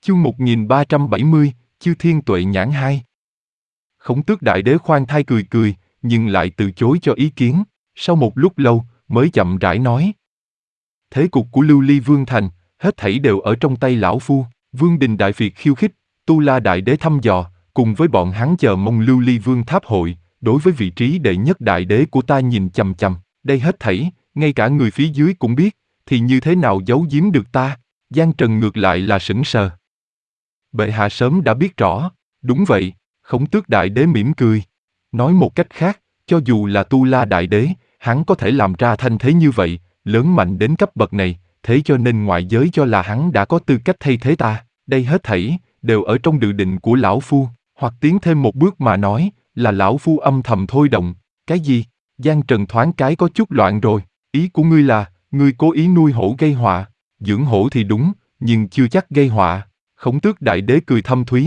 Chương 1370, Chư Thiên Tuệ Nhãn 2. Khổng Tước Đại Đế khoan thai cười cười, nhưng lại từ chối cho ý kiến, sau một lúc lâu, mới chậm rãi nói. Thế cục của Lưu Ly Vương Thành, hết thảy đều ở trong tay lão phu. Vương Đình Đại Việt khiêu khích, Tu La Đại Đế thăm dò, cùng với bọn hắn chờ mong Lưu Ly Vương Tháp hội, đối với vị trí đệ nhất đại đế của ta nhìn chằm chằm. Đây hết thảy, ngay cả người phía dưới cũng biết, thì như thế nào giấu giếm được ta? Giang Trần ngược lại là sững sờ. Bệ hạ sớm đã biết rõ. Đúng vậy, Khổng Tước Đại Đế mỉm cười. Nói một cách khác, cho dù là Tu La Đại Đế, hắn có thể làm ra thanh thế như vậy, lớn mạnh đến cấp bậc này, thế cho nên ngoại giới cho là hắn đã có tư cách thay thế ta. Đây hết thảy, đều ở trong dự định của lão phu, hoặc tiến thêm một bước mà nói, là lão phu âm thầm thôi động. Cái gì? Giang Trần thoáng cái có chút loạn rồi. Ý của ngươi là, ngươi cố ý nuôi hổ gây họa. Dưỡng hổ thì đúng, nhưng chưa chắc gây họa. Khổng Tước Đại Đế cười thâm thúy.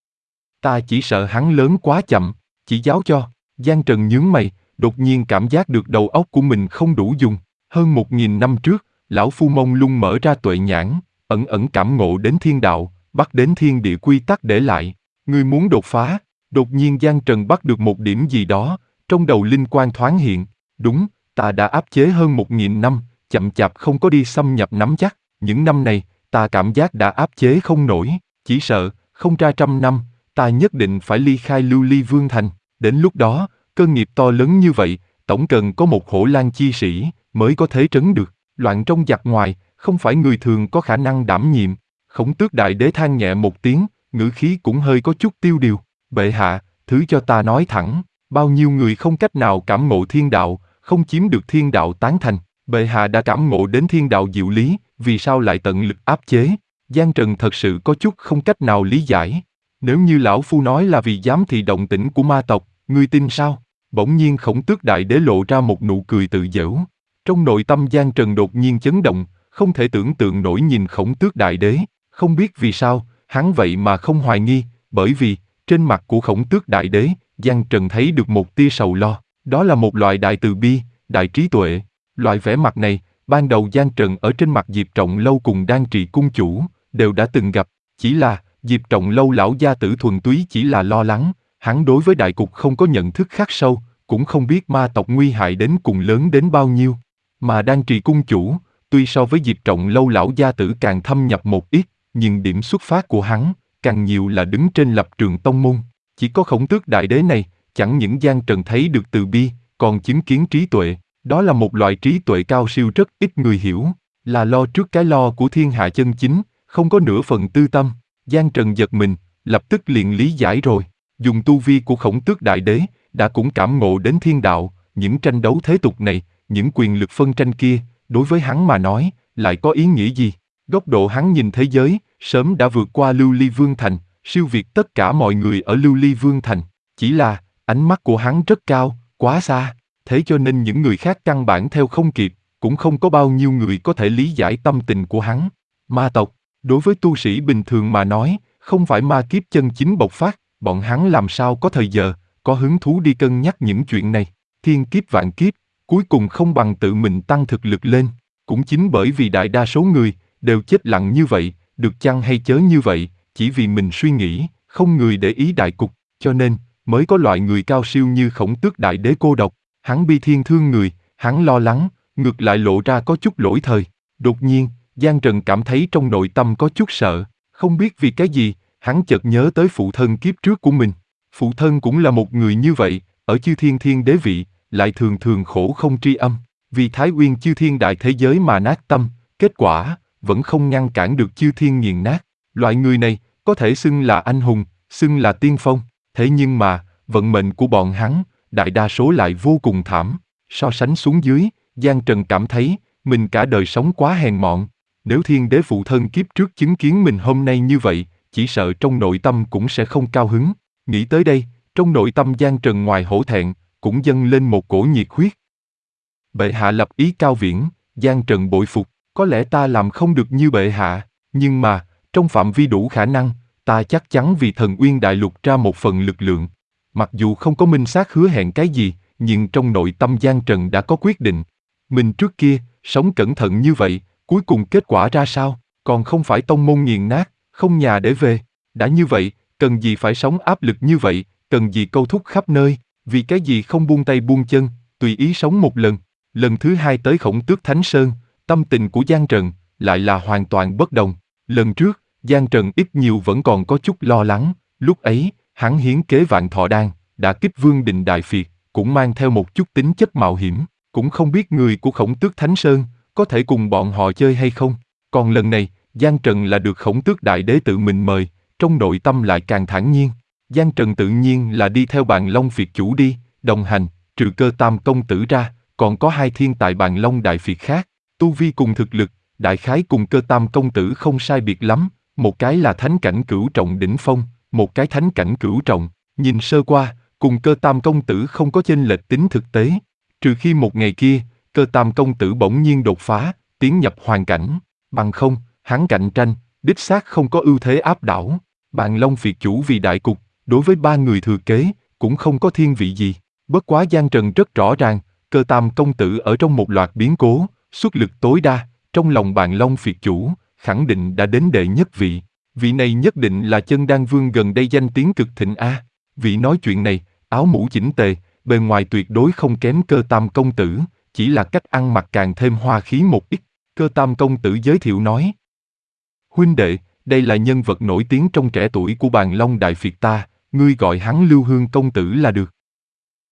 Ta chỉ sợ hắn lớn quá chậm, chỉ giáo cho. Giang Trần nhướng mày, đột nhiên cảm giác được đầu óc của mình không đủ dùng. Hơn 1000 năm trước, lão phu mông lung mở ra tuệ nhãn, ẩn ẩn cảm ngộ đến thiên đạo, bắt đến thiên địa quy tắc để lại. Ngươi muốn đột phá. Đột nhiên Giang Trần bắt được một điểm gì đó, trong đầu linh quang thoáng hiện. Đúng, ta đã áp chế hơn 1000 năm, chậm chạp không có đi xâm nhập nắm chắc. Những năm này, ta cảm giác đã áp chế không nổi, chỉ sợ, không ra 100 năm, ta nhất định phải ly khai Lưu Ly Vương Thành. Đến lúc đó, cơ nghiệp to lớn như vậy, tổng cần có một Hổ Lang chi sĩ, mới có thể trấn được. Loạn trong giặc ngoài, không phải người thường có khả năng đảm nhiệm. Khổng Tước Đại Đế than nhẹ một tiếng, ngữ khí cũng hơi có chút tiêu điều. Bệ hạ, thứ cho ta nói thẳng, bao nhiêu người không cách nào cảm ngộ thiên đạo, không chiếm được thiên đạo tán thành. Bệ hạ đã cảm ngộ đến thiên đạo diệu lý, vì sao lại tận lực áp chế? Giang Trần thật sự có chút không cách nào lý giải. Nếu như lão phu nói là vì giám thị động tĩnh của ma tộc, ngươi tin sao? Bỗng nhiên Khổng Tước Đại Đế lộ ra một nụ cười tự giễu. Trong nội tâm Giang Trần đột nhiên chấn động, không thể tưởng tượng nổi nhìn Khổng Tước Đại Đế. Không biết vì sao, hắn vậy mà không hoài nghi, bởi vì, trên mặt của Khổng Tước Đại Đế, Giang Trần thấy được một tia sầu lo. Đó là một loại đại từ bi, đại trí tuệ. Loại vẻ mặt này, ban đầu Giang Trần ở trên mặt Diệp Trọng Lâu cùng Đan Trì cung chủ, đều đã từng gặp. Chỉ là, Diệp Trọng Lâu lão gia tử thuần túy chỉ là lo lắng, hắn đối với đại cục không có nhận thức khắc sâu, cũng không biết ma tộc nguy hại đến cùng lớn đến bao nhiêu. Mà Đan Trì cung chủ, tuy so với Diệp Trọng Lâu lão gia tử càng thâm nhập một ít, nhưng điểm xuất phát của hắn, càng nhiều là đứng trên lập trường tông môn. Chỉ có Khổng Tước Đại Đế này, chẳng những Giang Trần thấy được từ bi, còn chứng kiến trí tuệ. Đó là một loại trí tuệ cao siêu rất ít người hiểu, là lo trước cái lo của thiên hạ chân chính, không có nửa phần tư tâm. Giang Trần giật mình, lập tức liền lý giải rồi. Dùng tu vi của Khổng Tước Đại Đế, đã cũng cảm ngộ đến thiên đạo, những tranh đấu thế tục này, những quyền lực phân tranh kia, đối với hắn mà nói, lại có ý nghĩa gì? Góc độ hắn nhìn thế giới, sớm đã vượt qua Lưu Ly Vương Thành, siêu việt tất cả mọi người ở Lưu Ly Vương Thành. Chỉ là, ánh mắt của hắn rất cao, quá xa. Thế cho nên những người khác căn bản theo không kịp, cũng không có bao nhiêu người có thể lý giải tâm tình của hắn. Ma tộc, đối với tu sĩ bình thường mà nói, không phải ma kiếp chân chính bộc phát, bọn hắn làm sao có thời giờ, có hứng thú đi cân nhắc những chuyện này. Thiên kiếp vạn kiếp, cuối cùng không bằng tự mình tăng thực lực lên. Cũng chính bởi vì đại đa số người, đều chết lặng như vậy, được chăng hay chớ như vậy, chỉ vì mình suy nghĩ, không người để ý đại cục, cho nên, mới có loại người cao siêu như Khổng Tước Đại Đế cô độc. Hắn bi thiên thương người, hắn lo lắng, ngược lại lộ ra có chút lỗi thời. Đột nhiên, Giang Trần cảm thấy trong nội tâm có chút sợ, không biết vì cái gì, hắn chợt nhớ tới phụ thân kiếp trước của mình. Phụ thân cũng là một người như vậy, ở Chư Thiên Thiên Đế vị, lại thường thường khổ không tri âm, vì Thái Nguyên Chư Thiên đại thế giới mà nát tâm, kết quả, vẫn không ngăn cản được Chư Thiên nghiền nát. Loại người này, có thể xưng là anh hùng, xưng là tiên phong, thế nhưng mà, vận mệnh của bọn hắn, đại đa số lại vô cùng thảm. So sánh xuống dưới, Giang Trần cảm thấy, mình cả đời sống quá hèn mọn. Nếu Thiên Đế phụ thân kiếp trước chứng kiến mình hôm nay như vậy, chỉ sợ trong nội tâm cũng sẽ không cao hứng. Nghĩ tới đây, trong nội tâm Giang Trần ngoài hổ thẹn, cũng dâng lên một cổ nhiệt huyết. Bệ hạ lập ý cao viễn, Giang Trần bội phục, có lẽ ta làm không được như bệ hạ, nhưng mà, trong phạm vi đủ khả năng, ta chắc chắn vì Thần Uyên Đại Lục ra một phần lực lượng. Mặc dù không có minh xác hứa hẹn cái gì, nhưng trong nội tâm Giang Trần đã có quyết định. Mình trước kia, sống cẩn thận như vậy, cuối cùng kết quả ra sao, còn không phải tông môn nghiền nát, không nhà để về. Đã như vậy, cần gì phải sống áp lực như vậy, cần gì câu thúc khắp nơi, vì cái gì không buông tay buông chân, tùy ý sống một lần. Lần thứ hai tới Khổng Tước Thánh Sơn, tâm tình của Giang Trần lại là hoàn toàn bất đồng. Lần trước, Giang Trần ít nhiều vẫn còn có chút lo lắng, lúc ấy, hắn hiến kế Vạn Thọ Đan, đã kích Vương Đình Đại Phiệt, cũng mang theo một chút tính chất mạo hiểm, cũng không biết người của Khổng Tước Thánh Sơn có thể cùng bọn họ chơi hay không. Còn lần này, Giang Trần là được Khổng Tước Đại Đế tự mình mời, trong nội tâm lại càng thản nhiên. Giang Trần tự nhiên là đi theo Bàn Long Phiệt chủ đi, đồng hành, trừ Cơ Tam công tử ra, còn có hai thiên tài Bàn Long Đại Phiệt khác, tu vi cùng thực lực, đại khái cùng Cơ Tam công tử không sai biệt lắm, một cái là thánh cảnh cửu trọng đỉnh phong, một cái thánh cảnh cửu trọng, nhìn sơ qua, cùng Cơ Tam công tử không có chênh lệch tính thực tế, trừ khi một ngày kia, Cơ Tam công tử bỗng nhiên đột phá, tiến nhập hoàn cảnh, bằng không, hắn cạnh tranh, đích xác không có ưu thế áp đảo. Bàn Long Phiệt chủ vì đại cục, đối với ba người thừa kế, cũng không có thiên vị gì. Bất quá Giang Trần rất rõ ràng, Cơ Tam công tử ở trong một loạt biến cố, xuất lực tối đa, trong lòng Bàn Long Phiệt chủ, khẳng định đã đến đệ nhất vị. Vị này nhất định là Chân Đan Vương gần đây danh tiếng cực thịnh a. Vị nói chuyện này, áo mũ chỉnh tề, bề ngoài tuyệt đối không kém Cơ Tam công tử, chỉ là cách ăn mặc càng thêm hoa khí một ít. Cơ Tam công tử giới thiệu nói: huynh đệ, đây là nhân vật nổi tiếng trong trẻ tuổi của Bàn Long Đại Phiệt ta, ngươi gọi hắn Lưu Hương công tử là được.